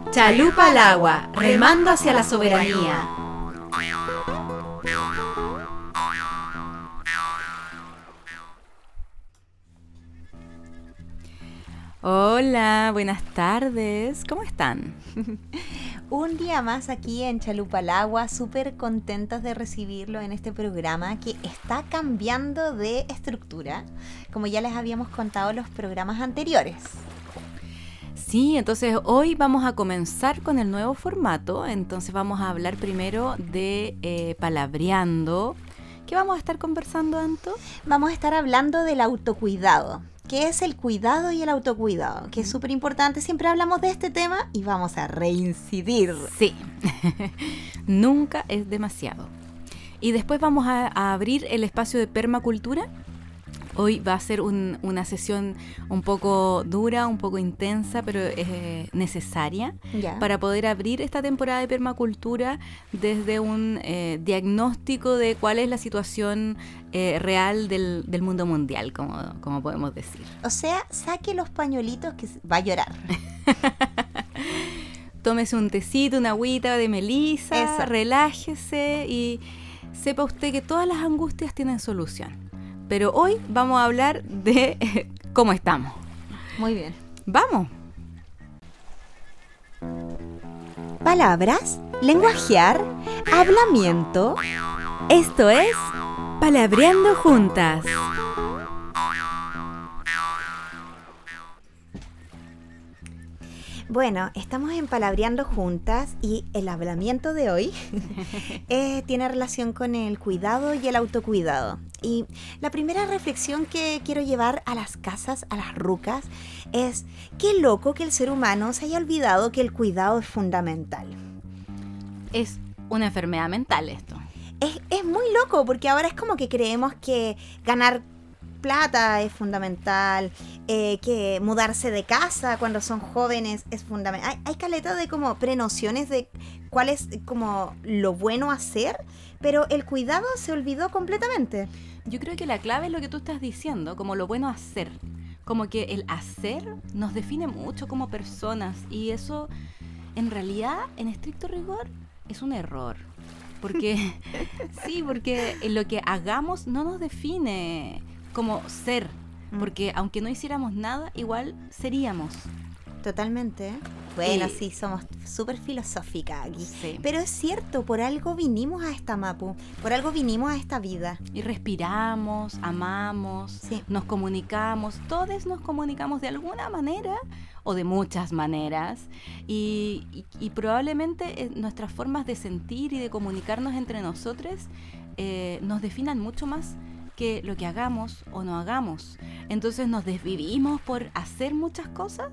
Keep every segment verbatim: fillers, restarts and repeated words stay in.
Chalupa al agua, remando hacia la soberanía. Hola, buenas tardes, ¿cómo están? Un día más aquí en Chalupa al agua, súper contentos de recibirlo en este programa que está cambiando de estructura, como ya les habíamos contado en los programas anteriores. Sí, entonces hoy vamos a comenzar con el nuevo formato, entonces vamos a hablar primero de eh, palabreando. ¿Qué vamos a estar conversando, Anto? Vamos a estar hablando del autocuidado. ¿Qué es el cuidado y el autocuidado? Que es súper importante, siempre hablamos de este tema y vamos a reincidir. Sí, nunca es demasiado. Y después vamos a, a abrir el espacio de permacultura. Hoy va a ser un, una sesión un poco dura, un poco intensa, pero es necesaria Ya. para poder abrir esta temporada de permacultura desde un eh, diagnóstico de cuál es la situación eh, real del, del mundo mundial, como, como podemos decir. O sea, saque los pañuelitos que va a llorar. Tómese un tecito, una agüita de melisa, Eso. Relájese y sepa usted que todas las angustias tienen solución. Pero hoy vamos a hablar de eh, cómo estamos. Muy bien. ¡Vamos! Palabras, lenguajear, hablamiento. Esto es Palabreando Juntas. Bueno, estamos en Palabreando Juntas y el hablamiento de hoy eh, tiene relación con el cuidado y el autocuidado. Y la primera reflexión que quiero llevar a las casas, a las rucas, es qué loco que el ser humano se haya olvidado que el cuidado es fundamental. Es una enfermedad mental esto. Es, es muy loco porque ahora es como que creemos que ganar plata es fundamental, eh, que mudarse de casa cuando son jóvenes es fundamental. Hay, hay caleta de como prenociones de cuál es como lo bueno hacer, pero el cuidado se olvidó completamente. Yo creo que la clave es lo que tú estás diciendo, como lo bueno hacer. Como que el hacer nos define mucho como personas y eso en realidad, en estricto rigor, es un error. Porque sí, porque lo que hagamos no nos define como ser, porque aunque no hiciéramos nada, igual seríamos. Totalmente. Bueno, Y- sí, somos súper filosóficas aquí. Sí. Pero es cierto, por algo vinimos a esta Mapu, por algo vinimos a esta vida. Y respiramos, amamos, Sí. nos comunicamos, todos nos comunicamos de alguna manera o de muchas maneras y, y, y probablemente eh, nuestras formas de sentir y de comunicarnos entre nosotros eh, nos definan mucho más que lo que hagamos o no hagamos. Entonces nos desvivimos por hacer muchas cosas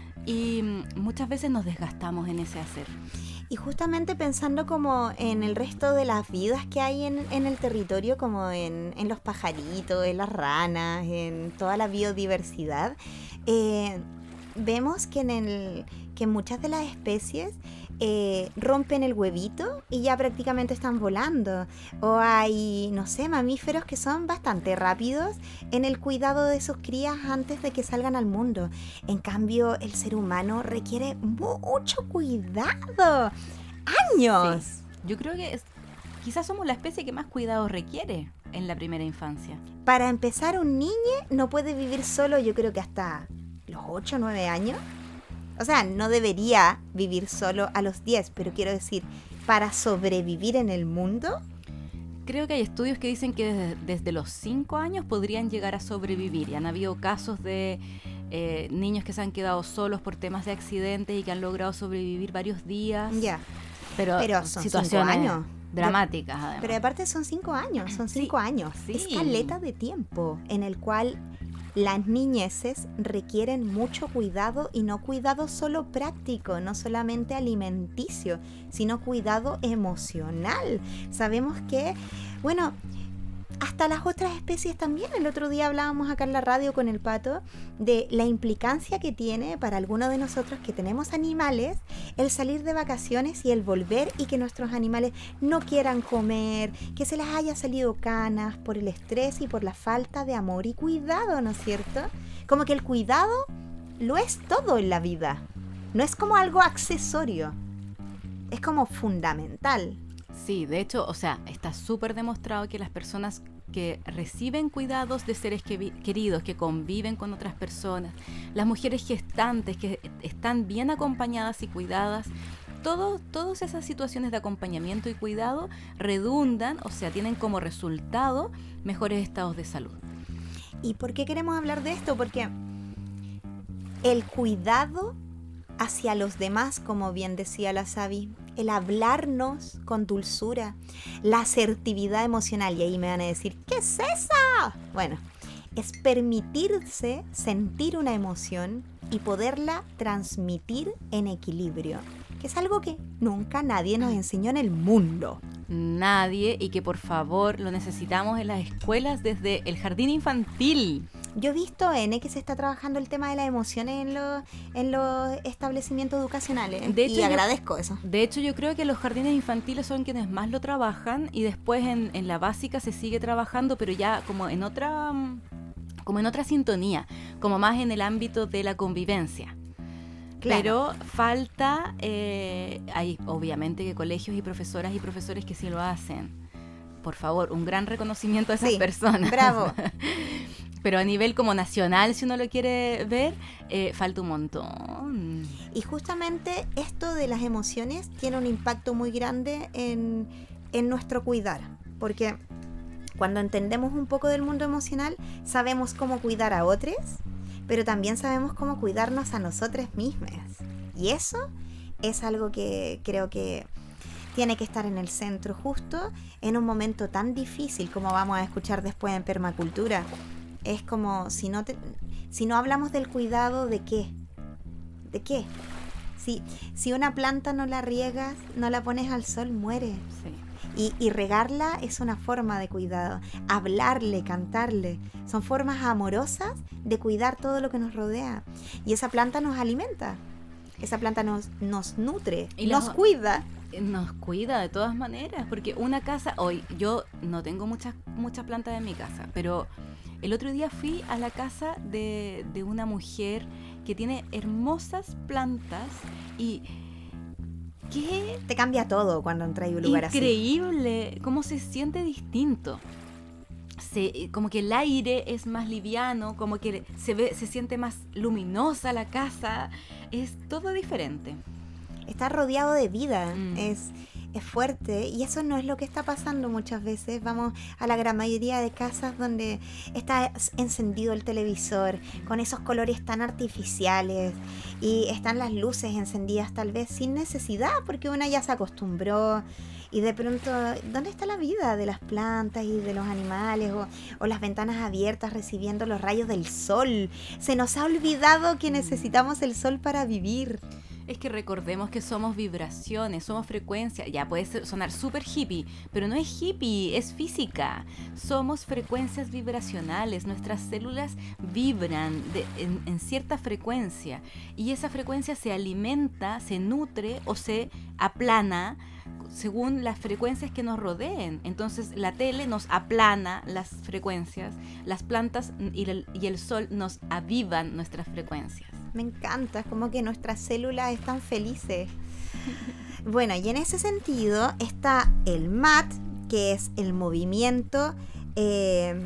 y mm, muchas veces nos desgastamos en ese hacer. Y justamente pensando como en el resto de las vidas que hay en, en el territorio, como en, en los pajaritos, en las ranas, en toda la biodiversidad, eh, vemos que en, el, que en muchas de las especies eh, rompen el huevito y ya prácticamente están volando. O hay, no sé, mamíferos que son bastante rápidos en el cuidado de sus crías antes de que salgan al mundo. En cambio, el ser humano requiere mucho cuidado. ¡Años! Sí. Yo creo que es, quizás somos la especie que más cuidado requiere en la primera infancia. Para empezar, un niño no puede vivir solo, yo creo que hasta los ocho o nueve años. O sea, no debería vivir solo a los diez, pero quiero decir, para sobrevivir en el mundo. Creo que hay estudios que dicen que desde, desde los cinco años podrían llegar a sobrevivir. Y han habido casos de eh, niños que se han quedado solos por temas de accidentes y que han logrado sobrevivir varios días. Ya. Pero, Pero son situaciones cinco años. dramáticas, además. Pero aparte son cinco años, son Sí, cinco años. sí. Es caleta de tiempo en el cual las niñeces requieren mucho cuidado y no cuidado solo práctico, no solamente alimenticio, sino cuidado emocional. Sabemos que, bueno, hasta las otras especies también. El otro día hablábamos acá en la radio con el Pato de la implicancia que tiene para algunos de nosotros que tenemos animales el salir de vacaciones y el volver y que nuestros animales no quieran comer, que se les haya salido canas por el estrés y por la falta de amor y cuidado, ¿no es cierto? Como que el cuidado lo es todo en la vida. no es como algo accesorio, es como fundamental. Sí, de hecho, o sea, está súper demostrado que las personas que reciben cuidados de seres que, queridos, que conviven con otras personas, las mujeres gestantes que están bien acompañadas y cuidadas, todo, todas esas situaciones de acompañamiento y cuidado redundan, o sea, tienen como resultado mejores estados de salud. ¿Y por qué queremos hablar de esto? Porque el cuidado hacia los demás, como bien decía la Sabi, el hablarnos con dulzura, la asertividad emocional, y ahí me van a decir, ¿qué es esa? Bueno, es permitirse sentir una emoción y poderla transmitir en equilibrio, que es algo que nunca nadie nos enseñó en el mundo. Nadie, y que por favor lo necesitamos en las escuelas desde el jardín infantil. Yo he visto, N, que se está trabajando el tema de las emociones en los, en los establecimientos educacionales. De hecho, y yo, agradezco eso. De hecho, yo creo que los jardines infantiles son quienes más lo trabajan, y después en, en la básica se sigue trabajando, pero ya como en otra, como en otra sintonía, como más en el ámbito de la convivencia. Claro. Pero falta, eh, hay obviamente que colegios y profesoras y profesores que sí lo hacen. Por favor, un gran reconocimiento a esas sí, personas. Bravo. Pero a nivel como nacional, si uno lo quiere ver, eh, falta un montón. Y justamente esto de las emociones tiene un impacto muy grande en, en nuestro cuidar. Porque cuando entendemos un poco del mundo emocional, sabemos cómo cuidar a otros, pero también sabemos cómo cuidarnos a nosotras mismas. Y eso es algo que creo que tiene que estar en el centro justo en un momento tan difícil como vamos a escuchar después en permacultura. Es como si no, te, si no hablamos del cuidado, ¿de qué? ¿De qué? Si, si una planta no la riegas, no la pones al sol, muere. Sí. Y, y regarla es una forma de cuidado. Hablarle, cantarle, son formas amorosas de cuidar todo lo que nos rodea. Y esa planta nos alimenta. Esa planta nos, nos nutre, y nos la... cuida. Nos cuida de todas maneras, porque una casa, hoy yo no tengo muchas muchas plantas en mi casa, pero el otro día fui a la casa de, de una mujer que tiene hermosas plantas y ¿qué? Te cambia todo cuando entras en un lugar así. Increíble, cómo se siente distinto. Se, como que el aire es más liviano, como que se ve, se siente más luminosa la casa, es todo diferente. Está rodeado de vida, mm. es, es fuerte, y eso no es lo que está pasando muchas veces. Vamos a la gran mayoría de casas donde está encendido el televisor con esos colores tan artificiales y están las luces encendidas tal vez sin necesidad porque una ya se acostumbró. Y de pronto, ¿dónde está la vida de las plantas y de los animales? O, o las ventanas abiertas recibiendo los rayos del sol. Se nos ha olvidado que necesitamos el sol para vivir. Es que recordemos que somos vibraciones, somos frecuencia. Ya puede sonar súper hippie, pero no es hippie, es física. Somos frecuencias vibracionales. Nuestras células vibran de, en, en cierta frecuencia. Y esa frecuencia se alimenta, se nutre o se aplana según las frecuencias que nos rodeen. Entonces la tele nos aplana las frecuencias, las plantas y el, y el sol nos avivan nuestras frecuencias. Me encanta, es como que nuestras células están felices. Bueno, y en ese sentido está el M A T, que es el movimiento eh,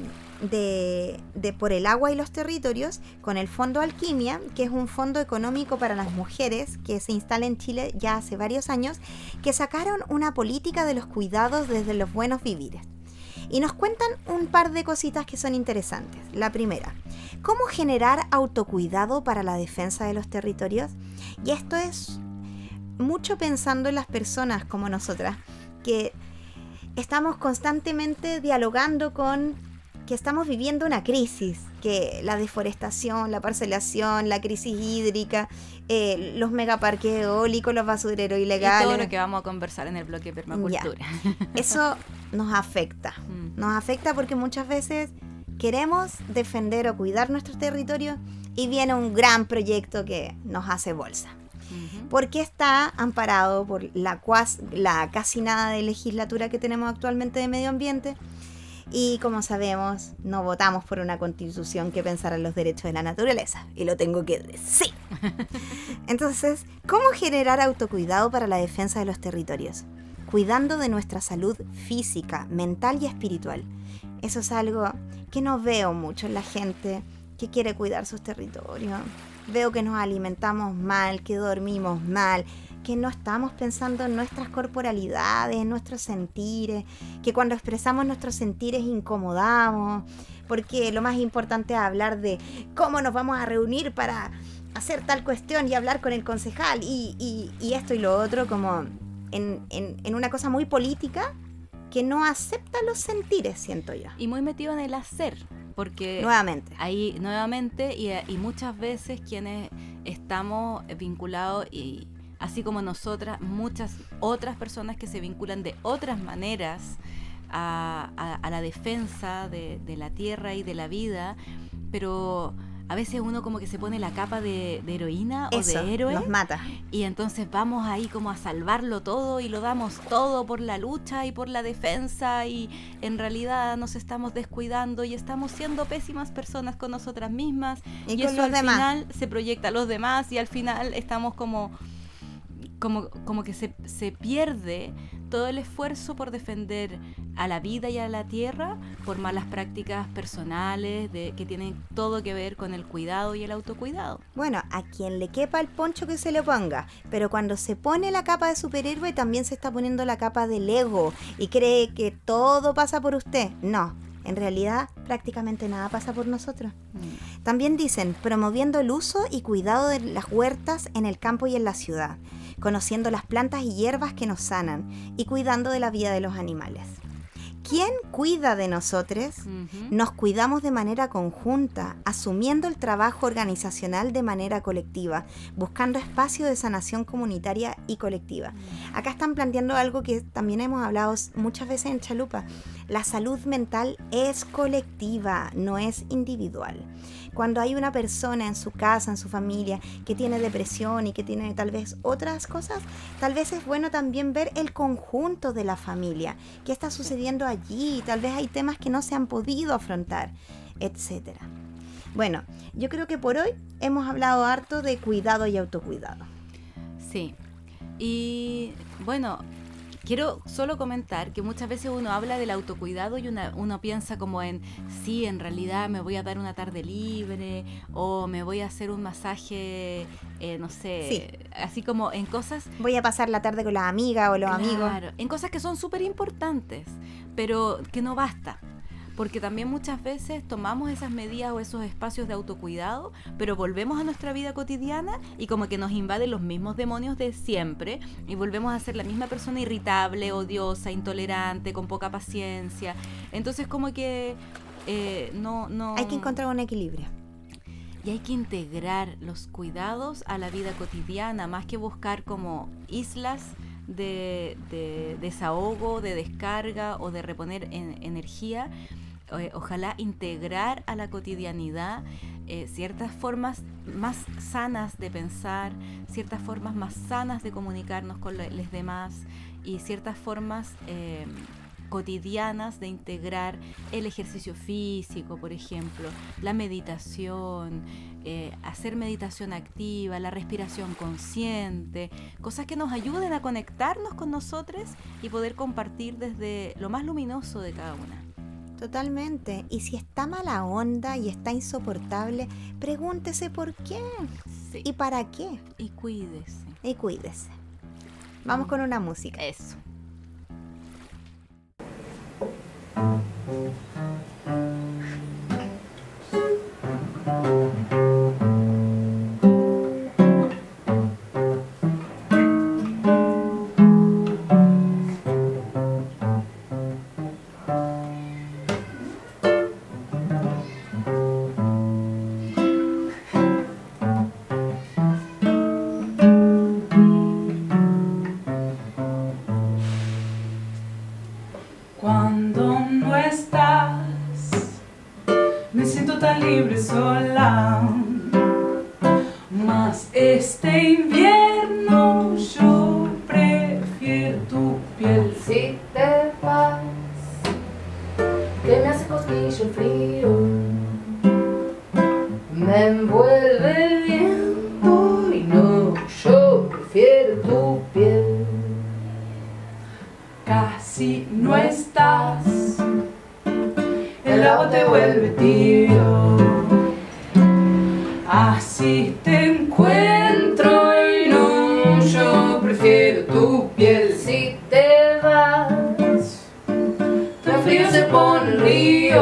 de, de por el agua y los territorios, con el Fondo Alquimia, que es un fondo económico para las mujeres que se instala en Chile ya hace varios años, que sacaron una política de los cuidados desde los buenos vivires. Y nos cuentan un par de cositas que son interesantes. La primera, ¿cómo generar autocuidado para la defensa de los territorios? Y esto es mucho pensando en las personas como nosotras, que estamos constantemente dialogando con que estamos viviendo una crisis, que la deforestación, la parcelación, la crisis hídrica, eh, los megaparques eólicos, los basureros ilegales. Y todo lo que vamos a conversar en el bloque de permacultura. Ya. Eso nos afecta. Mm. Nos afecta porque muchas veces queremos defender o cuidar nuestro territorio y viene un gran proyecto que nos hace bolsa. Uh-huh. Porque está amparado por la, cuas, la casi nada de legislatura que tenemos actualmente de medio ambiente, Y como sabemos, no votamos por una constitución que pensara en los derechos de la naturaleza. Y lo tengo que decir. Entonces, ¿cómo generar autocuidado para la defensa de los territorios? Cuidando de nuestra salud física, mental y espiritual. Eso es algo que no veo mucho en la gente que quiere cuidar sus territorios. Veo que nos alimentamos mal, que dormimos mal, que no estamos pensando en nuestras corporalidades, en nuestros sentires, que cuando expresamos nuestros sentires incomodamos, porque lo más importante es hablar de cómo nos vamos a reunir para hacer tal cuestión y hablar con el concejal y, y, y esto y lo otro, como en, en, en una cosa muy política que no acepta los sentires, siento yo. Y muy metido en el hacer, porque nuevamente ahí nuevamente y, y muchas veces quienes estamos vinculados, y así como nosotras, muchas otras personas que se vinculan de otras maneras a, a, a la defensa de, de la tierra y de la vida, pero a veces uno como que se pone la capa de, de heroína Eso, o de héroe. Nos mata. Y entonces vamos ahí como a salvarlo todo y lo damos todo por la lucha y por la defensa, y en realidad nos estamos descuidando y estamos siendo pésimas personas con nosotras mismas. Y, y con eso los al demás. final se proyecta a los demás y al final estamos como... Como, como que se, se pierde todo el esfuerzo por defender a la vida y a la tierra por malas prácticas personales de, que tienen todo que ver con el cuidado y el autocuidado. Bueno, a quien le quepa el poncho que se le ponga, pero cuando se pone la capa de superhéroe también se está poniendo la capa del ego y cree que todo pasa por usted. No, en realidad prácticamente nada pasa por nosotros. Mm. También dicen, promoviendo el uso y cuidado de las huertas en el campo y en la ciudad, conociendo las plantas y hierbas que nos sanan y cuidando de la vida de los animales. ¿Quién cuida de nosotros? Uh-huh. Nos cuidamos de manera conjunta, asumiendo el trabajo organizacional de manera colectiva, buscando espacios de sanación comunitaria y colectiva. Acá están planteando algo que también hemos hablado muchas veces en Chalupa. La salud mental es colectiva, no es individual. Cuando hay una persona en su casa, en su familia, que tiene depresión y que tiene tal vez otras cosas, tal vez es bueno también ver el conjunto de la familia. ¿Qué está sucediendo allí? Tal vez hay temas que no se han podido afrontar, etcétera. Bueno, yo creo que por hoy hemos hablado harto de cuidado y autocuidado. Sí, y bueno... Quiero solo comentar que muchas veces uno habla del autocuidado y una, uno piensa como en, sí, en realidad me voy a dar una tarde libre o me voy a hacer un masaje, eh, no sé, sí. Así como en cosas... Voy a pasar la tarde con las amigas o los claro, amigos. Claro, en cosas que son súper importantes, pero que no basta. Porque también muchas veces tomamos esas medidas o esos espacios de autocuidado, pero volvemos a nuestra vida cotidiana y como que nos invaden los mismos demonios de siempre y volvemos a ser la misma persona irritable, odiosa, intolerante, con poca paciencia. Entonces como que eh, no, no... Hay que encontrar un equilibrio. Y hay que integrar los cuidados a la vida cotidiana, más que buscar como islas de, de desahogo, de descarga o de reponer en, energía. Ojalá integrar a la cotidianidad eh, ciertas formas más sanas de pensar, ciertas formas más sanas de comunicarnos con los demás y ciertas formas eh, cotidianas de integrar el ejercicio físico, por ejemplo, la meditación, eh, hacer meditación activa, la respiración consciente, cosas que nos ayuden a conectarnos con nosotros y poder compartir desde lo más luminoso de cada una. Totalmente. Y si está mala onda y está insoportable, pregúntese por qué. Sí. ¿Y para qué? Y cuídese. Y cuídese. Vamos mm. con una música. Eso. Que el viento y no, yo prefiero tu piel. Casi no estás, el agua te vuelve tibio. Así te encuentro y no, yo prefiero tu piel. Si te vas, tan frío se pone el río.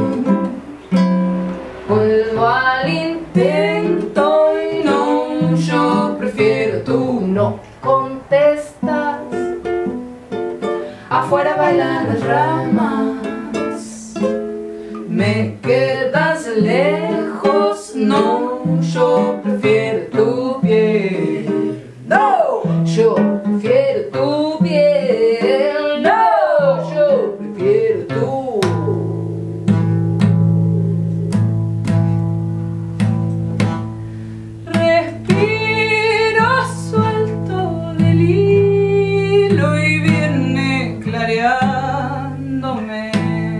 Vuelvo al intento y no, yo prefiero tú. No contestas, afuera bailan las ramas. Me quedas lejos, no, yo prefiero tu piel. No, yo prefiero tu piel. No, yo prefiero tu. Respiro suelto del hilo y viene clareándome.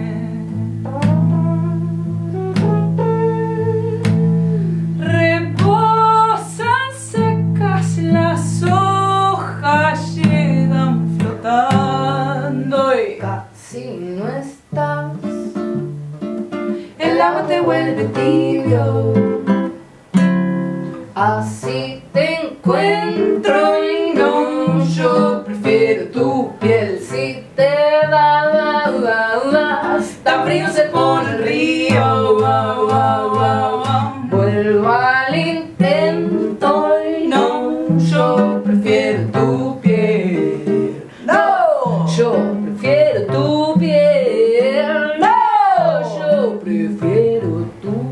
Reposan secas las hojas, llegan flotando y casi no estás. El agua te vuelve tibio. Así te encuentro y no, yo prefiero tu piel. Si te vas, tan frío se pone el río. Vuelvo al intento y no, yo prefiero tu piel. No, yo prefiero tu piel. No, yo prefiero tu.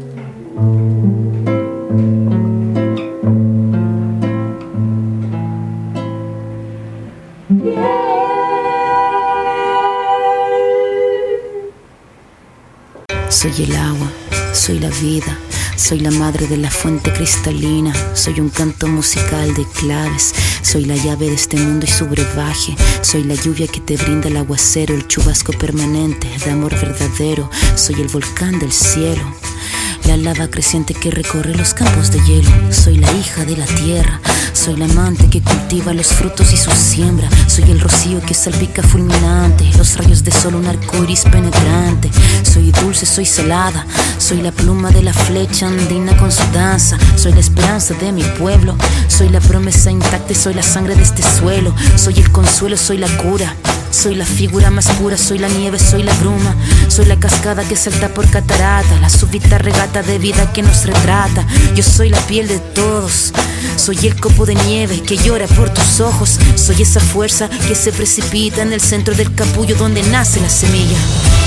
Soy el agua, soy la vida, soy la madre de la fuente cristalina. Soy un canto musical de claves, soy la llave de este mundo y su brebaje. Soy la lluvia que te brinda el aguacero, el chubasco permanente de amor verdadero. Soy el volcán del cielo, la lava creciente que recorre los campos de hielo. Soy la hija de la tierra, soy la amante que cultiva los frutos y su siembra. Soy el rocío que salpica fulminante, los rayos de sol, un arco iris penetrante. Soy dulce, soy salada, soy la pluma de la flecha andina con su danza. Soy la esperanza de mi pueblo, soy la promesa intacta y soy la sangre de este suelo. Soy el consuelo, soy la cura, soy la figura más pura, soy la nieve, soy la bruma. Soy la cascada que salta por catarata, la súbita regata de vida que nos retrata. Yo soy la piel de todos, soy el copo de nieve que llora por tus ojos. Soy esa fuerza que se precipita en el centro del capullo donde nace la semilla.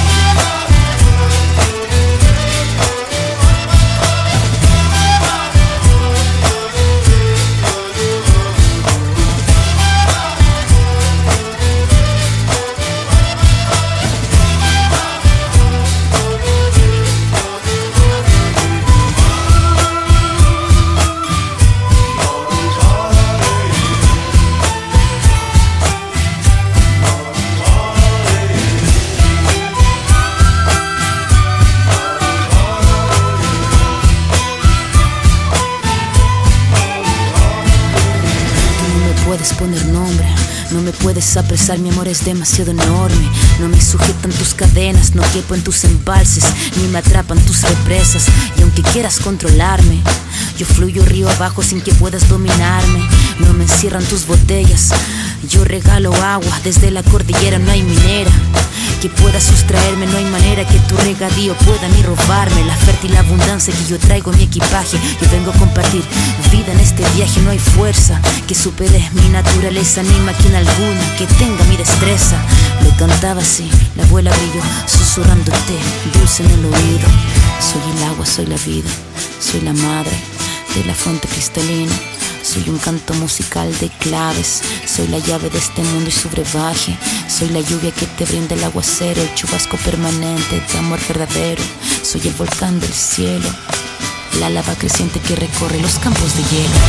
Poner nombre, no me puedes apresar, mi amor es demasiado enorme. No me sujetan tus cadenas, no quepo en tus embalses, ni me atrapan tus represas. Y aunque quieras controlarme, yo fluyo río abajo sin que puedas dominarme. No me encierran tus botellas, yo regalo agua, desde la cordillera no hay minera que pueda sustraerme, no hay manera que tu regadío pueda ni robarme la fértil abundancia que yo traigo en mi equipaje. Yo vengo a compartir vida en este viaje, no hay fuerza que supere mi naturaleza, ni máquina alguna que tenga mi destreza. Lo cantaba así, la abuela brilló, susurrándote dulce en el oído. Soy el agua, soy la vida, soy la madre de la fuente cristalina. Soy un canto musical de claves, soy la llave de este mundo y su brebaje. Soy la lluvia que te brinda el aguacero, el chubasco permanente de amor verdadero. Soy el volcán del cielo, la lava creciente que recorre los campos de hielo.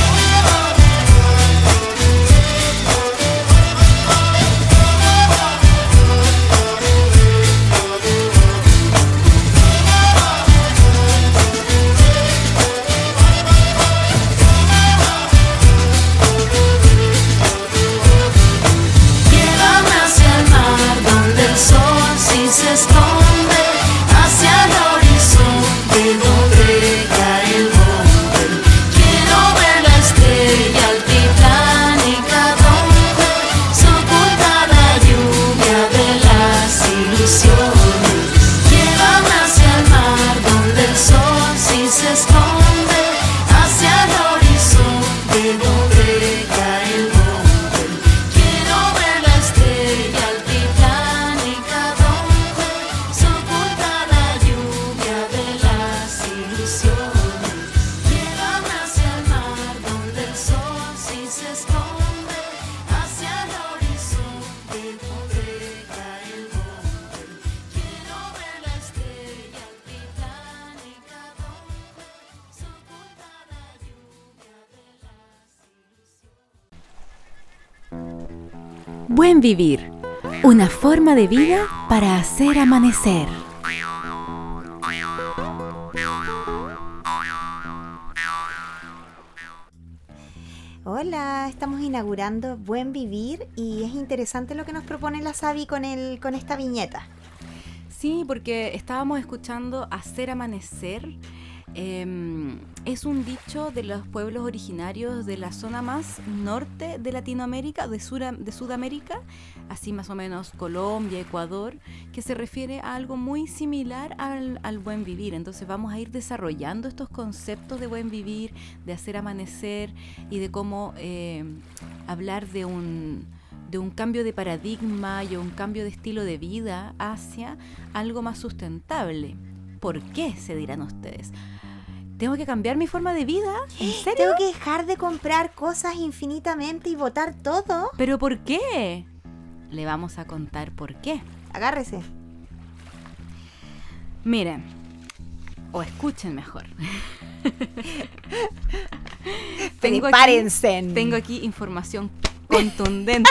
Buen vivir, una forma de vida para hacer amanecer. Hola, estamos inaugurando Buen Vivir y es interesante lo que nos propone la Sabi con, el, con esta viñeta. Sí, porque estábamos escuchando Hacer Amanecer. Eh, es un dicho de los pueblos originarios de la zona más norte de Latinoamérica, de, Sur, de Sudamérica, así más o menos Colombia, Ecuador, que se refiere a algo muy similar al, al buen vivir. Entonces vamos a ir desarrollando estos conceptos de buen vivir, de hacer amanecer y de cómo eh, hablar de un... de un cambio de paradigma y un cambio de estilo de vida hacia algo más sustentable. ¿Por qué? Se dirán ustedes. ¿Tengo que cambiar mi forma de vida? ¿En serio? ¿Tengo que dejar de comprar cosas infinitamente y botar todo? ¿Pero por qué? Le vamos a contar por qué. Agárrese. Miren, o escuchen mejor. tengo Prepárense. Aquí, tengo aquí información contundente.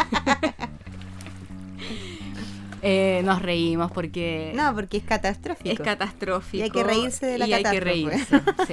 eh, nos reímos porque... No, porque es catastrófico. Es catastrófico. Y hay que reírse de la y catástrofe. Hay que reírse, sí.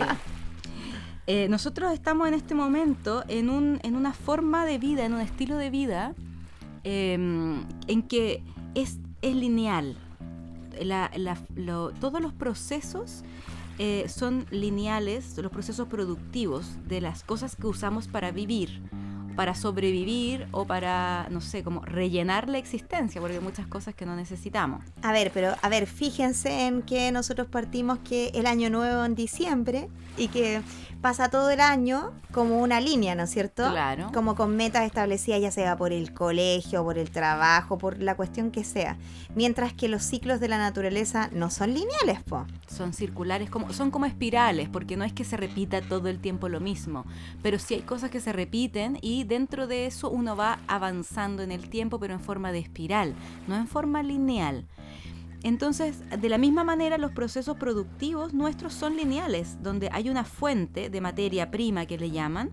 eh, nosotros estamos en este momento en, un, en una forma de vida, en un estilo de vida eh, en que es, es lineal. La, la, lo, todos los procesos eh, son lineales, los procesos productivos de las cosas que usamos para vivir, para sobrevivir o para, no sé, como rellenar la existencia, porque hay muchas cosas que no necesitamos. A ver, pero, a ver, fíjense en que nosotros partimos que el año nuevo en diciembre y que pasa todo el año como una línea, ¿no es cierto? Claro. Como con metas establecidas, ya sea por el colegio, por el trabajo, por la cuestión que sea. Mientras que los ciclos de la naturaleza no son lineales, po. Son circulares, como, son como espirales, porque no es que se repita todo el tiempo lo mismo, pero sí hay cosas que se repiten y dentro de eso uno va avanzando en el tiempo, pero en forma de espiral, no en forma lineal. Entonces, de la misma manera, los procesos productivos nuestros son lineales, donde hay una fuente de materia prima que le llaman,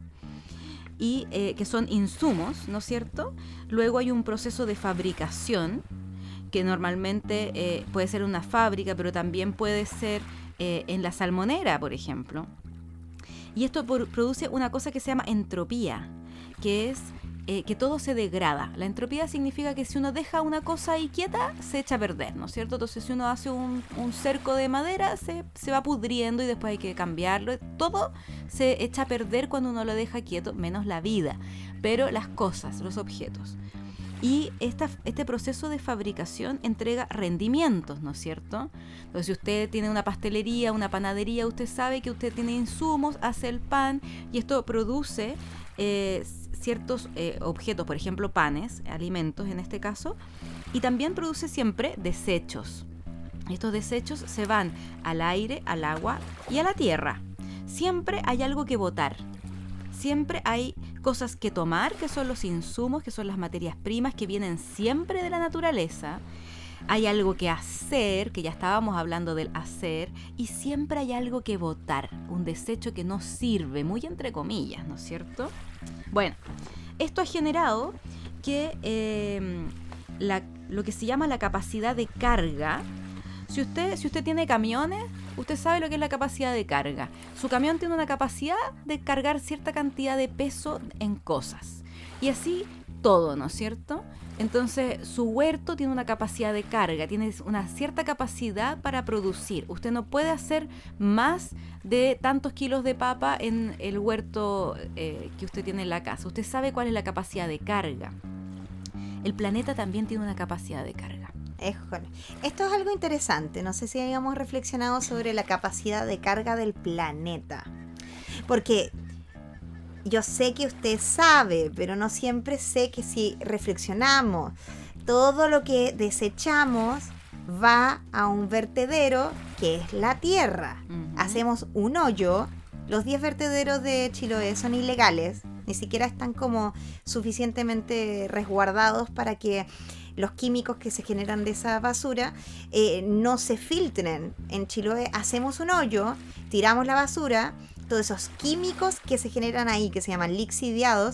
y eh, que son insumos, ¿no es cierto? Luego hay un proceso de fabricación, que normalmente eh, puede ser una fábrica, pero también puede ser eh, en la salmonera, por ejemplo. Y esto por, produce una cosa que se llama entropía, que es eh, que todo se degrada. La entropía significa que si uno deja una cosa ahí quieta, se echa a perder, ¿no es cierto? Entonces, si uno hace un, un cerco de madera, se, se va pudriendo y después hay que cambiarlo. Todo se echa a perder cuando uno lo deja quieto, menos la vida, pero las cosas, los objetos. Y esta, este proceso de fabricación entrega rendimientos, ¿no es cierto? Entonces, si usted tiene una pastelería, una panadería, usted sabe que usted tiene insumos, hace el pan y esto produce eh, ciertos eh, objetos, por ejemplo, panes, alimentos en este caso, y también produce siempre desechos. Estos desechos se van al aire, al agua y a la tierra. Siempre hay algo que botar. Siempre hay cosas que tomar, que son los insumos, que son las materias primas, que vienen siempre de la naturaleza. Hay algo que hacer, que ya estábamos hablando del hacer, y siempre hay algo que botar, un desecho que no sirve, muy entre comillas, ¿no es cierto? Bueno, esto ha generado que eh, la, lo que se llama la capacidad de carga. Si usted, si usted tiene camiones, usted sabe lo que es la capacidad de carga. Su camión tiene una capacidad de cargar cierta cantidad de peso en cosas. Y así todo, ¿no es cierto? Entonces, su huerto tiene una capacidad de carga, tiene una cierta capacidad para producir. Usted no puede hacer más de tantos kilos de papa en el huerto eh, que usted tiene en la casa. Usted sabe cuál es la capacidad de carga. El planeta también tiene una capacidad de carga. Híjole. Esto es algo interesante. No sé si habíamos reflexionado sobre la capacidad de carga del planeta. Porque yo sé que usted sabe, pero no siempre sé que si reflexionamos, todo lo que desechamos va a un vertedero que es la Tierra. Uh-huh. Hacemos un hoyo. Los diez vertederos de Chiloé son ilegales. Ni siquiera están como suficientemente resguardados para que los químicos que se generan de esa basura eh, no se filtren. En Chiloé hacemos un hoyo, tiramos la basura, todos esos químicos que se generan ahí, que se llaman lixiviados,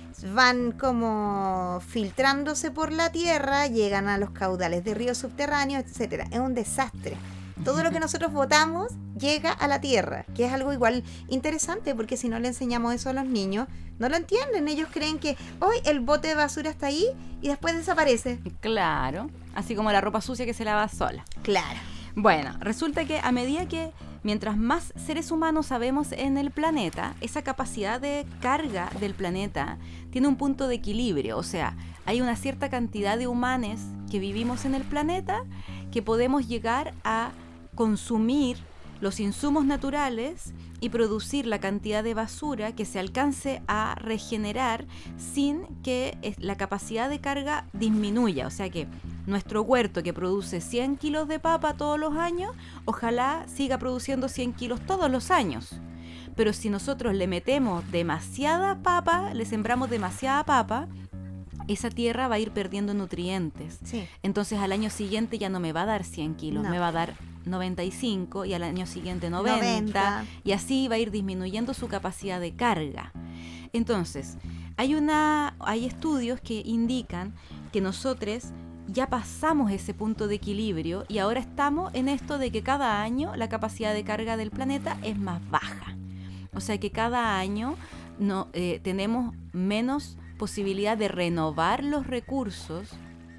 van como filtrándose por la tierra, llegan a los caudales de ríos subterráneos, etcétera. Es un desastre. Todo lo que nosotros botamos llega a la tierra, que es algo igual interesante, porque si no le enseñamos eso a los niños, no lo entienden. Ellos creen que hoy el bote de basura está ahí y después desaparece. Claro, así como la ropa sucia que se lava sola. Claro. Bueno, resulta que a medida que mientras más seres humanos sabemos en el planeta, esa capacidad de carga del planeta tiene un punto de equilibrio. O sea, hay una cierta cantidad de humanos que vivimos en el planeta que podemos llegar a consumir los insumos naturales y producir la cantidad de basura que se alcance a regenerar sin que la capacidad de carga disminuya. O sea que nuestro huerto, que produce cien kilos de papa todos los años, ojalá siga produciendo cien kilos todos los años. Pero si nosotros le metemos demasiada papa, le sembramos demasiada papa, esa tierra va a ir perdiendo nutrientes. Sí. Entonces al año siguiente ya no me va a dar cien kilos, No. me va a dar noventa y cinco y al año siguiente noventa, noventa. Y así va a ir disminuyendo su capacidad de carga. Entonces, hay una hay estudios que indican que nosotros ya pasamos ese punto de equilibrio y ahora estamos en esto de que cada año la capacidad de carga del planeta es más baja. O sea que cada año no eh, tenemos menos posibilidad de renovar los recursos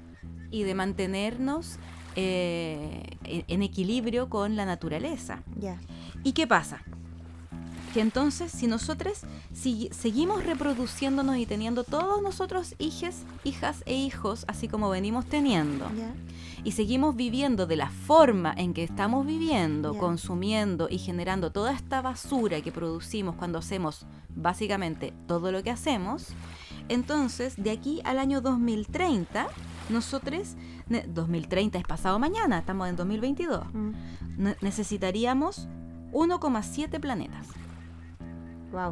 y de mantenernos eh, en equilibrio con la naturaleza. Ya. ¿Y qué pasa? Que entonces, si nosotros si, seguimos reproduciéndonos y teniendo todos nosotros hijes, hijas e hijos, así como venimos teniendo, Ya. y seguimos viviendo de la forma en que estamos viviendo, Ya. consumiendo y generando toda esta basura que producimos cuando hacemos básicamente todo lo que hacemos, entonces de aquí al año dos mil treinta, nosotros, ne- dos mil treinta es pasado mañana, estamos en dos mil veintidós, Mm. ne- necesitaríamos uno coma siete planetas. Wow.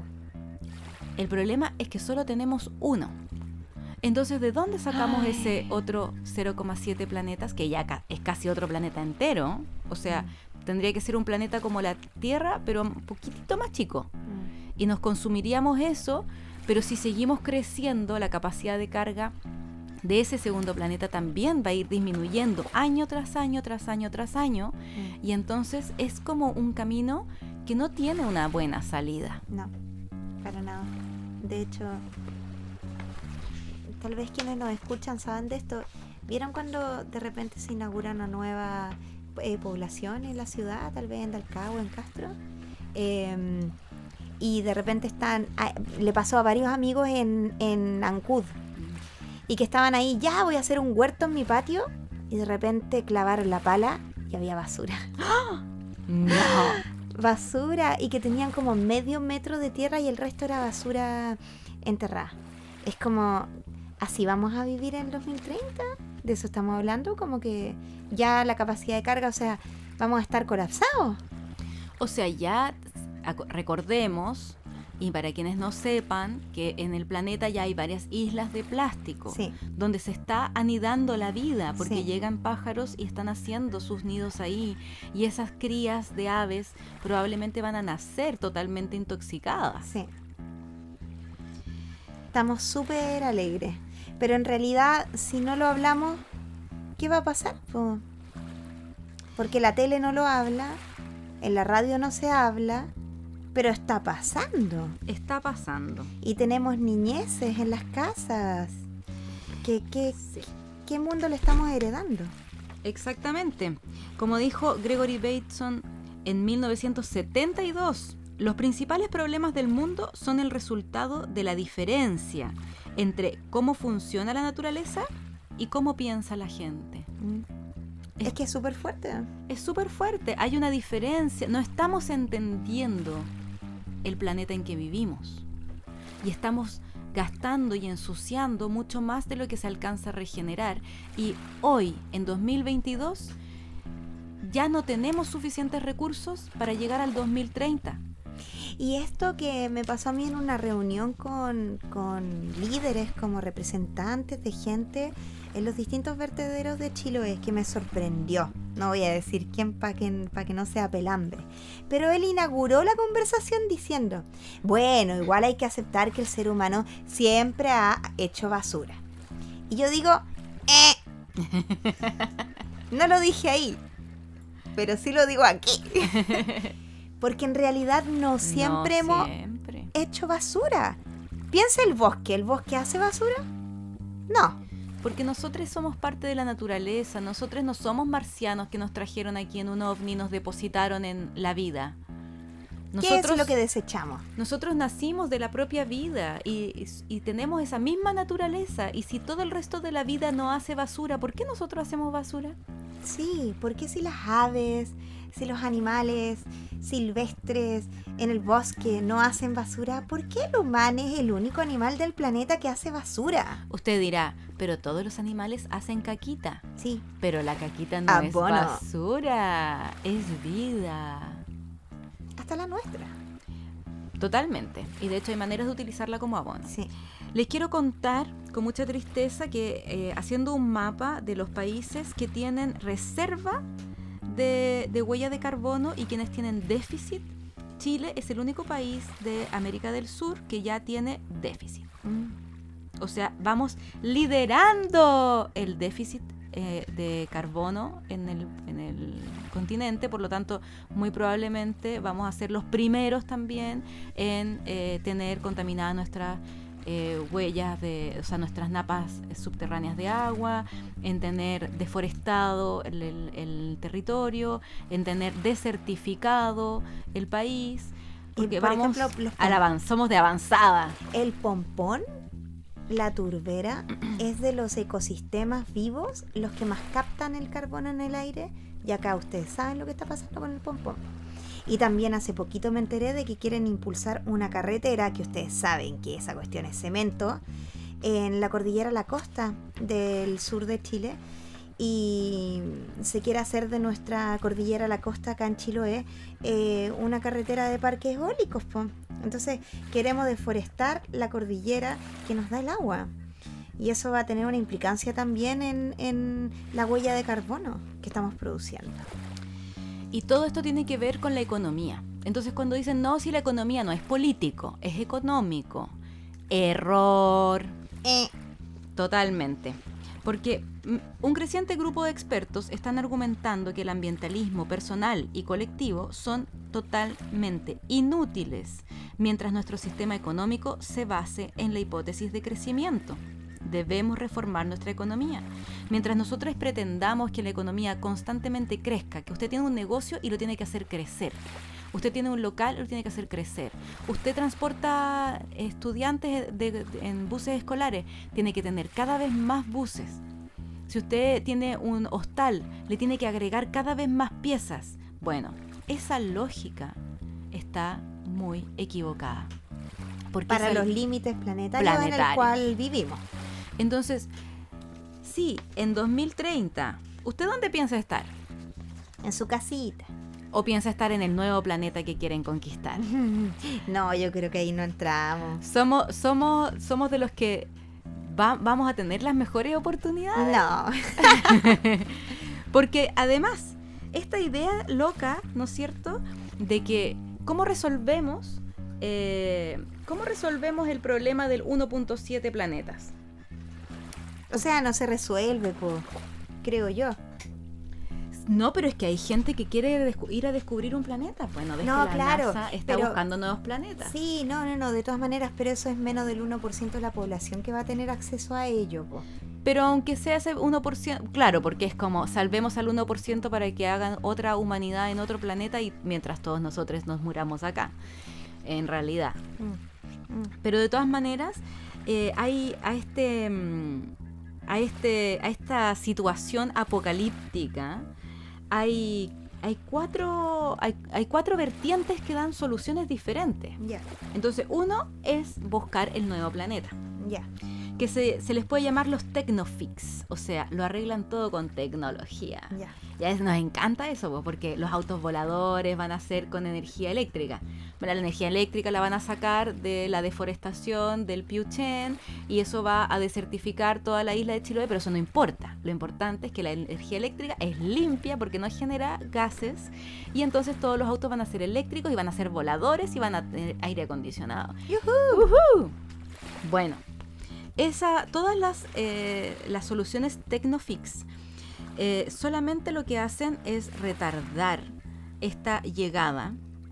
El problema es que solo tenemos uno. Entonces, ¿de dónde sacamos Ay. ese otro cero coma siete planetas? Que ya ca- es casi otro planeta entero. O sea, tendría que ser un planeta como la Tierra, pero un poquitito más chico. Mm. Y nos consumiríamos eso, pero si seguimos creciendo, la capacidad de carga de ese segundo planeta también va a ir disminuyendo año tras año, tras año, tras año. Mm. Y entonces es como un camino que no tiene una buena salida. No, para nada. De hecho, tal vez quienes nos escuchan saben de esto. ¿Vieron cuando de repente se inaugura una nueva eh, población en la ciudad? Tal vez en Dalcao, en Castro. Eh, y de repente están... ah, le pasó a varios amigos en, en Ancud. Y que estaban ahí, ya voy a hacer un huerto en mi patio. Y de repente clavaron la pala y había basura. No. Basura, y que tenían como medio metro de tierra y el resto era basura enterrada. Es como, ¿así vamos a vivir en dos mil treinta? ¿De eso estamos hablando? Como que ya la capacidad de carga, o sea, vamos a estar colapsados. O sea, ya aco- recordemos, y para quienes no sepan, que en el planeta ya hay varias islas de plástico, Sí. donde se está anidando la vida, porque Sí. llegan pájaros y están haciendo sus nidos ahí, y esas crías de aves probablemente van a nacer totalmente intoxicadas. Sí. Estamos súper alegres. Pero en realidad, si no lo hablamos, ¿qué va a pasar? Po? Porque la tele no lo habla, en la radio no se habla, pero está pasando. Está pasando. Y tenemos niñeces en las casas. ¿Qué, qué, Sí. qué mundo le estamos heredando? Exactamente. Como dijo Gregory Bateson en mil novecientos setenta y dos, los principales problemas del mundo son el resultado de la diferencia entre cómo funciona la naturaleza y cómo piensa la gente. Mm. Es- Es que es súper fuerte. Es súper fuerte, hay una diferencia, no estamos entendiendo el planeta en que vivimos y estamos gastando y ensuciando mucho más de lo que se alcanza a regenerar, y hoy, en dos mil veintidós, ya no tenemos suficientes recursos para llegar al dos mil treinta. Y esto que me pasó a mí en una reunión con, con líderes como representantes de gente en los distintos vertederos de Chiloé, que me sorprendió. No voy a decir quién para que, pa que no sea pelambre. Pero él inauguró la conversación diciendo, bueno, igual hay que aceptar que el ser humano siempre ha hecho basura. Y yo digo, eh. No lo dije ahí, pero sí lo digo aquí. Porque en realidad no siempre no hemos siempre. hecho basura. Piensa el bosque, ¿el bosque hace basura? No. Porque nosotros somos parte de la naturaleza, nosotros no somos marcianos que nos trajeron aquí en un ovni y nos depositaron en la vida. Nosotros, ¿Qué es lo que desechamos? Nosotros nacimos de la propia vida y, y, y tenemos esa misma naturaleza. Y si todo el resto de la vida no hace basura, ¿por qué nosotros hacemos basura? Sí, porque si las aves, si los animales silvestres en el bosque no hacen basura, ¿por qué el humano es el único animal del planeta que hace basura? Usted dirá, pero todos los animales hacen caquita. Sí. Pero la caquita no Abono. es basura, es vida. Hasta la nuestra. Totalmente. Y de hecho hay maneras de utilizarla como abono. Sí. Les quiero contar con mucha tristeza que eh, haciendo un mapa de los países que tienen reserva de, de huella de carbono y quienes tienen déficit, Chile es el único país de América del Sur que ya tiene déficit. Mm. O sea, vamos liderando el déficit eh, de carbono en el, en el continente, por lo tanto, muy probablemente vamos a ser los primeros también en eh, tener contaminadas nuestras eh, huellas, de, o sea, nuestras napas subterráneas de agua, en tener deforestado el, el, el territorio, en tener desertificado el país, porque y por vamos ejemplo, los al avan- somos de avanzada. El pompón, la turbera, es de los ecosistemas vivos los que más captan el carbono en el aire. Y acá ustedes saben lo que está pasando con el pompón. Y también hace poquito me enteré de que quieren impulsar una carretera, que ustedes saben que esa cuestión es cemento, en la cordillera La Costa del sur de Chile. Y se quiere hacer de nuestra cordillera La Costa acá en Chiloé eh, una carretera de parques eólicos, po. Entonces queremos deforestar la cordillera que nos da el agua. Y eso va a tener una implicancia también en, en la huella de carbono que estamos produciendo. Y todo esto tiene que ver con la economía. Entonces cuando dicen, no, si la economía no es político, es económico. Error. Eh. Totalmente. Porque un creciente grupo de expertos están argumentando que el ambientalismo personal y colectivo son totalmente inútiles, mientras nuestro sistema económico se base en la hipótesis de crecimiento. Debemos reformar nuestra economía. Mientras nosotros pretendamos que la economía constantemente crezca, que usted tiene un negocio y lo tiene que hacer crecer. Usted tiene un local y lo tiene que hacer crecer. Usted transporta estudiantes de, de, en buses escolares, tiene que tener cada vez más buses. Si usted tiene un hostal, le tiene que agregar cada vez más piezas. Bueno, esa lógica está muy equivocada. Porque Para esa, los límites planetarios, planetarios en el cual vivimos. Entonces, sí, en dos mil treinta, ¿usted dónde piensa estar? En su casita. ¿O piensa estar en el nuevo planeta que quieren conquistar? No, yo creo que ahí no entramos. Somos, somos, somos de los que va, vamos a tener las mejores oportunidades. No. Porque además, esta idea loca, ¿no es cierto?, de que cómo resolvemos, eh, cómo resolvemos el problema del uno punto siete planetas. O sea, no se resuelve, po, creo yo. No, pero es que hay gente que quiere descu- ir a descubrir un planeta. Bueno, desde no, la claro, NASA está pero, buscando nuevos planetas. Sí, no, no, no, de todas maneras, pero eso es menos del uno por ciento de la población que va a tener acceso a ello, po. Pero aunque sea ese uno por ciento, claro, porque es como salvemos al uno por ciento para que hagan otra humanidad en otro planeta y mientras todos nosotros nos muramos acá, en realidad. Mm, mm. Pero de todas maneras, eh, hay a este, a este, a esta situación apocalíptica, hay, hay cuatro, hay, hay cuatro vertientes que dan soluciones diferentes. Ya. Entonces, uno es buscar el nuevo planeta. Ya. que se, se les puede llamar los Tecnofix, o sea, lo arreglan todo con tecnología. Ya. Ya es- nos encanta eso, pues, porque los autos voladores van a ser con energía eléctrica. Bueno, la energía eléctrica la van a sacar de la deforestación del Piuchén y eso va a desertificar toda la isla de Chiloé, pero eso no importa. Lo importante es que la energía eléctrica es limpia porque no genera gases y entonces todos los autos van a ser eléctricos y van a ser voladores y van a tener aire acondicionado. ¡Yujú! Bueno, esa, todas las, eh, las soluciones Tecnofix eh, solamente lo que hacen es retardar esta llegada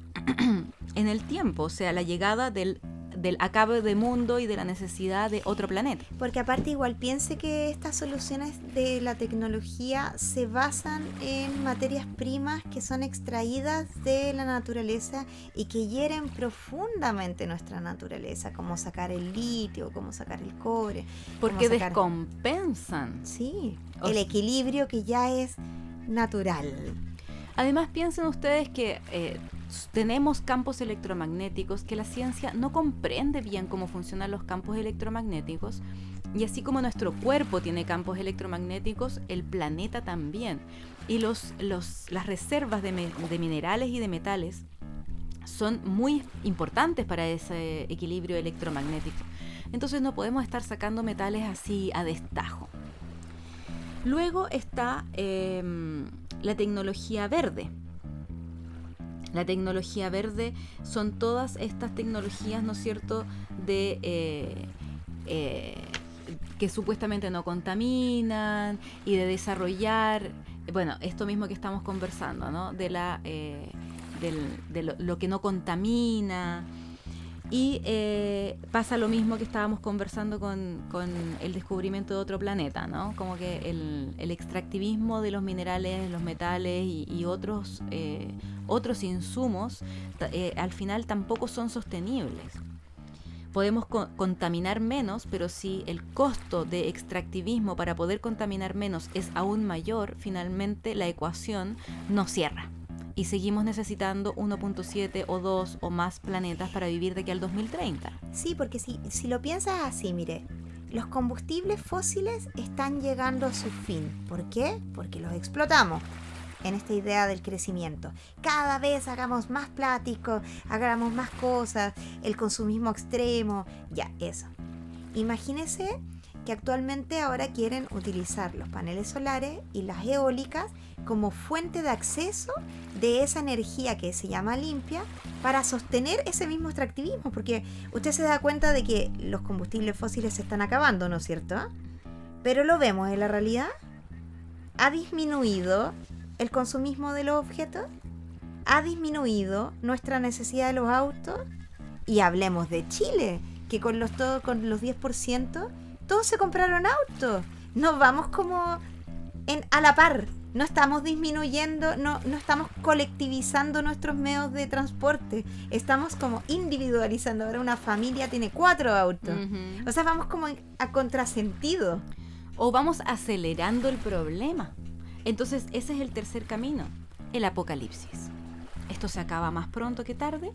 en el tiempo, o sea, la llegada del, del acabe de mundo y de la necesidad de otro planeta. Porque aparte igual piense que estas soluciones de la tecnología se basan en materias primas que son extraídas de la naturaleza y que hieren profundamente nuestra naturaleza, como sacar el litio, como sacar el cobre. Porque como sacar- descompensan. Sí, O el sea- equilibrio que ya es natural. Además, piensen ustedes que eh, s- tenemos campos electromagnéticos que la ciencia no comprende bien cómo funcionan los campos electromagnéticos. Y así como nuestro cuerpo tiene campos electromagnéticos, el planeta también. Y los, los, las reservas de, me- de minerales y de metales son muy importantes para ese equilibrio electromagnético. Entonces no podemos estar sacando metales así a destajo. Luego está eh, la tecnología verde. La tecnología verde son todas estas tecnologías, ¿no es cierto?, de eh, eh, que supuestamente no contaminan y de desarrollar, bueno, esto mismo que estamos conversando, ¿no?, de la eh, del, de lo, lo que no contamina. Y eh, pasa lo mismo que estábamos conversando con, con el descubrimiento de otro planeta, ¿no? Como que el, el extractivismo de los minerales, los metales y, y otros, eh, otros insumos ta- eh, al final tampoco son sostenibles. Podemos co- contaminar menos, pero si el costo de extractivismo para poder contaminar menos es aún mayor, finalmente la ecuación no cierra. Y seguimos necesitando uno punto siete o dos o más planetas para vivir de aquí al dos mil treinta. Sí, porque si, si lo piensas así, mire, los combustibles fósiles están llegando a su fin. ¿Por qué? Porque los explotamos en esta idea del crecimiento. Cada vez hagamos más plástico, hagamos más cosas, el consumismo extremo, ya, eso. Imagínese que actualmente ahora quieren utilizar los paneles solares y las eólicas como fuente de acceso de esa energía que se llama limpia para sostener ese mismo extractivismo, porque usted se da cuenta de que los combustibles fósiles se están acabando, ¿no es cierto? Pero lo vemos en la realidad. ¿Ha disminuido el consumismo de los objetos? ¿Ha disminuido nuestra necesidad de los autos? Y hablemos de Chile, que con los, todo, con los diez por ciento todos se compraron autos. Nos vamos como en, a la par. No estamos disminuyendo, no, no estamos colectivizando nuestros medios de transporte. Estamos como individualizando. Ahora una familia tiene cuatro autos. Ujú. O sea, vamos como en- a contrasentido. O vamos acelerando el problema. Entonces ese es el tercer camino, el apocalipsis. Esto se acaba más pronto que tarde.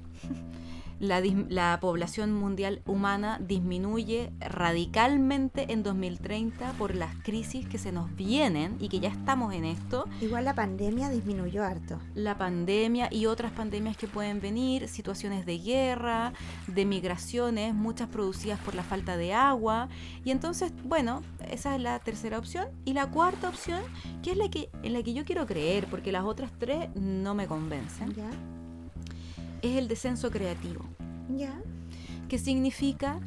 La, dis- la población mundial humana disminuye radicalmente en dos mil treinta por las crisis que se nos vienen y que ya estamos en esto. Igual la pandemia disminuyó harto. La pandemia y otras pandemias que pueden venir, situaciones de guerra, de migraciones, muchas producidas por la falta de agua. Y entonces, bueno, esa es la tercera opción. Y la cuarta opción, que es la que, en la que yo quiero creer, porque las otras tres no me convencen, ¿Ya? es el descenso creativo, ¿Ya? que significa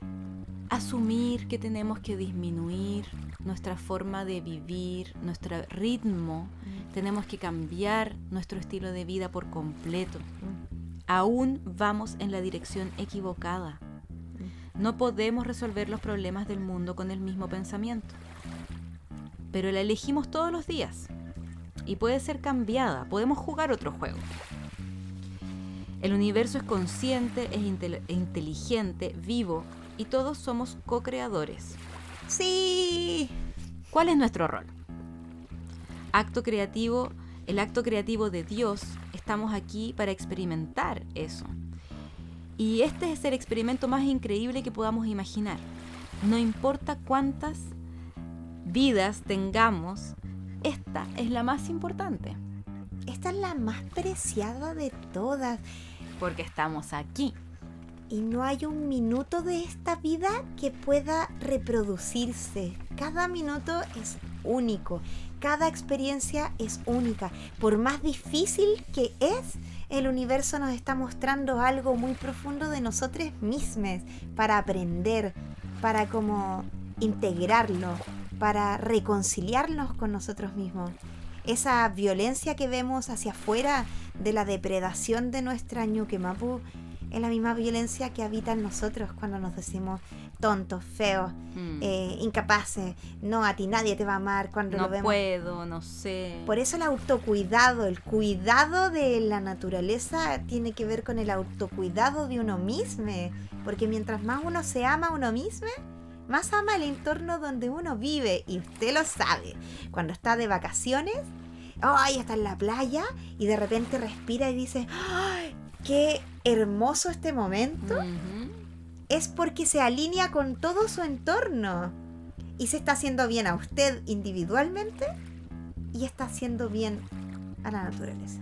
asumir que tenemos que disminuir nuestra forma de vivir, nuestro ritmo, tenemos que cambiar nuestro estilo de vida por completo. Aún vamos en la dirección equivocada. No podemos resolver los problemas del mundo con el mismo pensamiento, pero la elegimos todos los días y puede ser cambiada, podemos jugar otro juego. El universo es consciente, es intel- inteligente, vivo y todos somos co-creadores. Sí. ¿Cuál es nuestro rol? Acto creativo, el acto creativo de Dios, estamos aquí para experimentar eso. Y este es el experimento más increíble que podamos imaginar. No importa cuántas vidas tengamos, esta es la más importante. Esta es la más preciada de todas. Porque estamos aquí. Y no hay un minuto de esta vida que pueda reproducirse. Cada minuto es único. Cada experiencia es única. Por más difícil que es, el universo nos está mostrando algo muy profundo de nosotros mismos para aprender, para como integrarlo, para reconciliarnos con nosotros mismos. Esa violencia que vemos hacia afuera de la depredación de nuestra ñuque mapu es la misma violencia que habita en nosotros cuando nos decimos tontos, feos, mm. eh, incapaces, no, a ti nadie te va a amar cuando no lo vemos. No puedo, no sé. Por eso el autocuidado, el cuidado de la naturaleza tiene que ver con el autocuidado de uno mismo, porque mientras más uno se ama a uno mismo, más ama el entorno donde uno vive, y usted lo sabe. Cuando está de vacaciones, ¡ay! Está en la playa y de repente respira y dice ¡ay! ¡Qué hermoso este momento! Uh-huh. Es porque se alinea con todo su entorno y se está haciendo bien a usted individualmente y está haciendo bien a la naturaleza.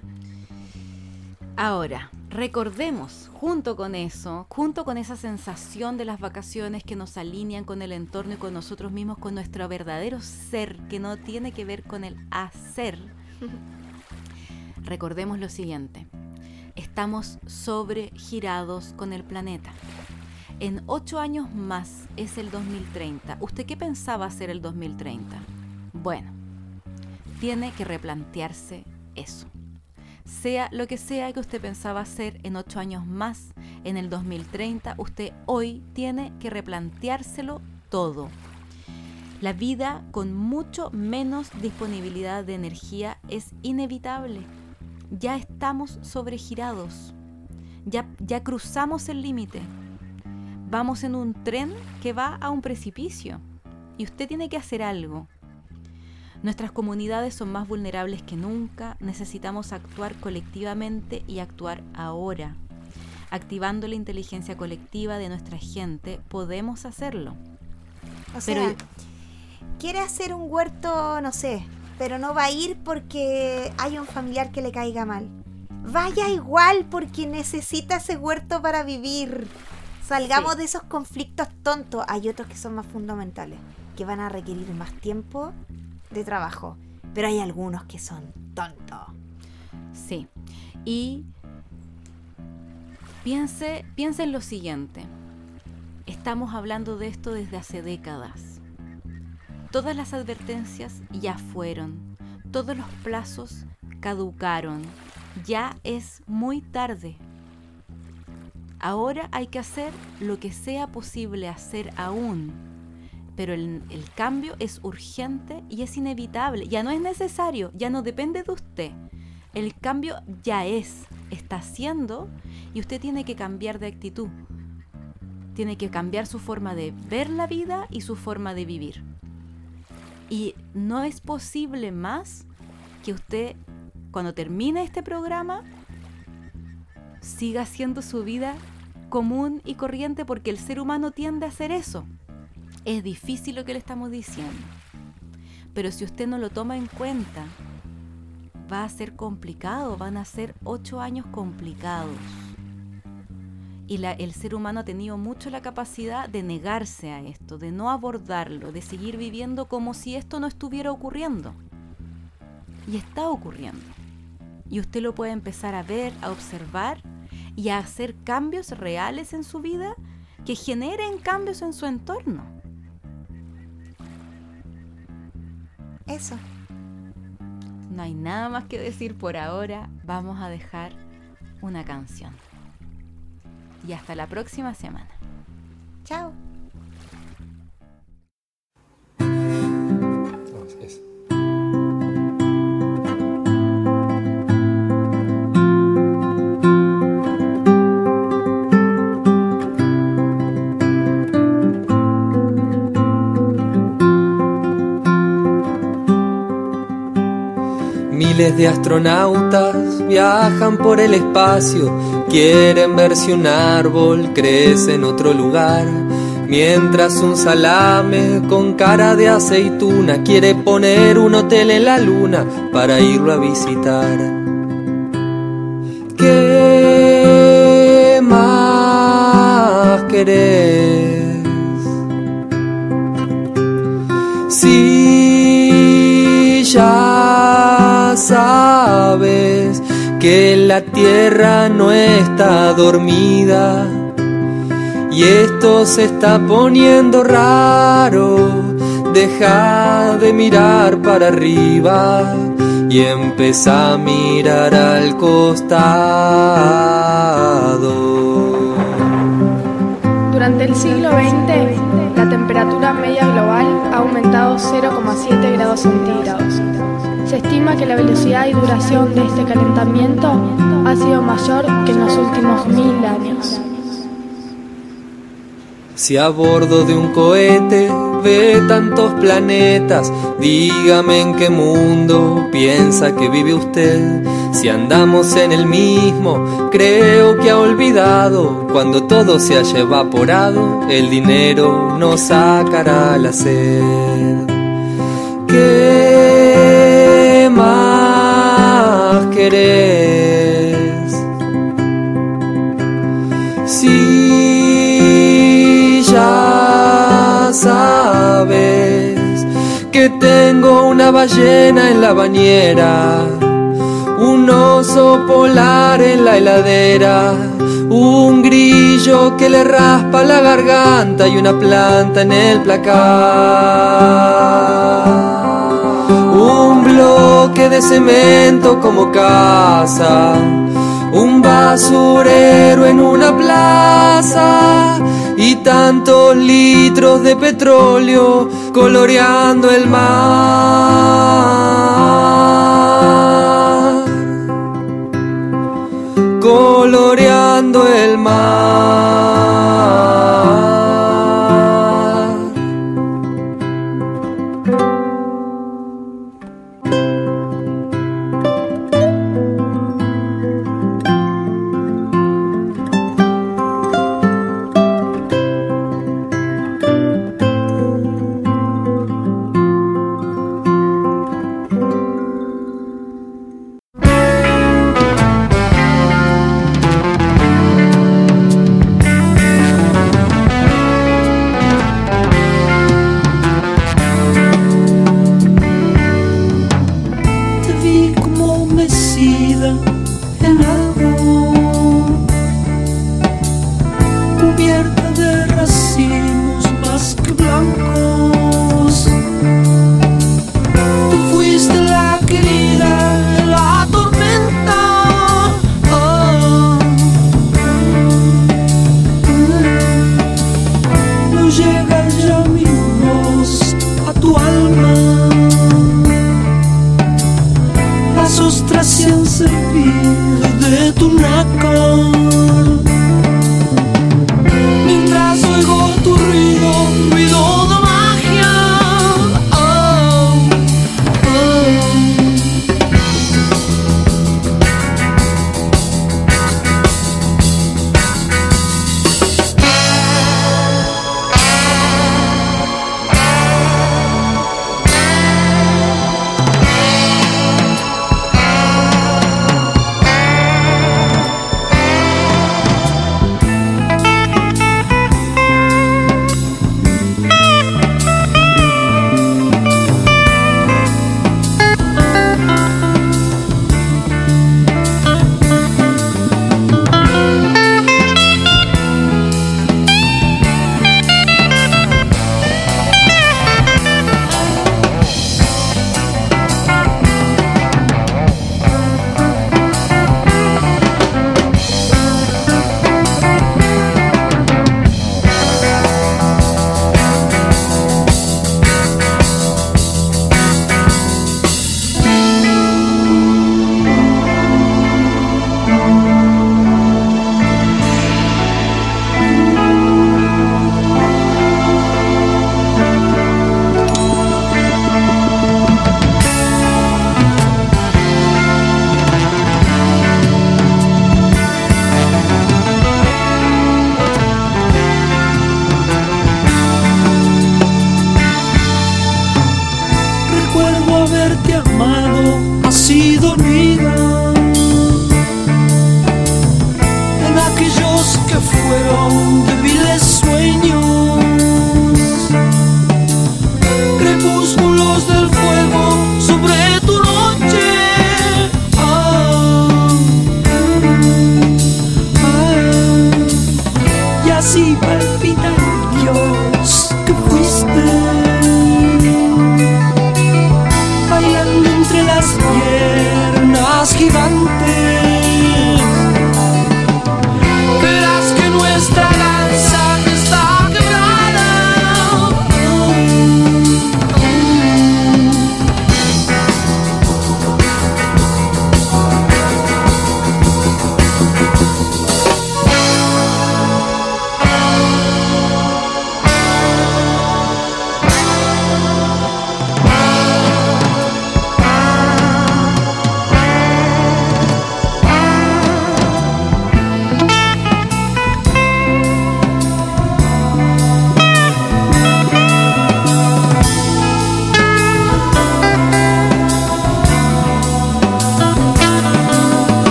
Ahora, recordemos, junto con eso, junto con esa sensación de las vacaciones que nos alinean con el entorno y con nosotros mismos, con nuestro verdadero ser, que no tiene que ver con el hacer, recordemos lo siguiente: estamos sobregirados con el planeta. En ocho años más es el dos mil treinta. ¿Usted qué pensaba ser el dos mil treinta? Bueno, tiene que replantearse eso. Sea lo que sea que usted pensaba hacer en ocho años más, en el dos mil treinta, usted hoy tiene que replanteárselo todo. La vida con mucho menos disponibilidad de energía es inevitable. Ya estamos sobregirados. Ya, ya cruzamos el límite. Vamos en un tren que va a un precipicio y usted tiene que hacer algo. Nuestras comunidades son más vulnerables que nunca. Necesitamos actuar colectivamente y actuar ahora. Activando la inteligencia colectiva de nuestra gente, podemos hacerlo. O sea, pero quiere hacer un huerto, no sé, pero no va a ir porque hay un familiar que le caiga mal. Vaya igual porque necesita ese huerto para vivir. Salgamos sí. de esos conflictos tontos. Hay otros que son más fundamentales, que van a requerir más tiempo de trabajo, pero hay algunos que son tontos. Sí, y piense, piense en lo siguiente. Estamos hablando de esto desde hace décadas. Todas las advertencias ya fueron, todos los plazos caducaron, ya es muy tarde. Ahora hay que hacer lo que sea posible hacer aún. Pero el, el cambio es urgente y es inevitable. Ya no es necesario, ya no depende de usted. El cambio ya es, está haciendo, y usted tiene que cambiar de actitud. Tiene que cambiar su forma de ver la vida y su forma de vivir. Y no es posible más que usted, cuando termine este programa, siga haciendo su vida común y corriente, porque el ser humano tiende a hacer eso. Es difícil lo que le estamos diciendo, pero si usted no lo toma en cuenta, va a ser complicado, van a ser ocho años complicados. Y la, el ser humano ha tenido mucho la capacidad de negarse a esto, de no abordarlo, de seguir viviendo como si esto no estuviera ocurriendo. Y está ocurriendo. Y usted lo puede empezar a ver, a observar y a hacer cambios reales en su vida que generen cambios en su entorno. Eso. No hay nada más que decir por ahora. Vamos a dejar una canción. Y hasta la próxima semana. Chao. Gracias. Miles de astronautas viajan por el espacio, quieren ver si un árbol crece en otro lugar. mientras un salame con cara de aceituna quiere poner un hotel en la luna para irlo a visitar. ¿Qué más querés? Si ya sabes que la tierra no está dormida y esto se está poniendo raro, deja de mirar para arriba y empezá a mirar al costado. Durante el siglo veinte, la temperatura media global ha aumentado cero coma siete grados centígrados. Se estima que la velocidad y duración de este calentamiento ha sido mayor que en los últimos mil años. Si a bordo de un cohete ve tantos planetas, dígame en qué mundo piensa que vive usted. Si andamos en el mismo, creo que ha olvidado, cuando todo se haya evaporado, el dinero nos sacará la sed. ¿Qué más querés? Si ya sabes que tengo una ballena en la bañera, un oso polar en la heladera, un grillo que le raspa la garganta y una planta en el placar. Un bloque de cemento como casa, un basurero en una plaza y tantos litros de petróleo coloreando el mar, coloreando el mar.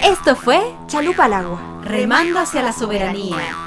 Esto fue Chalupa al agua. Remando hacia la soberanía.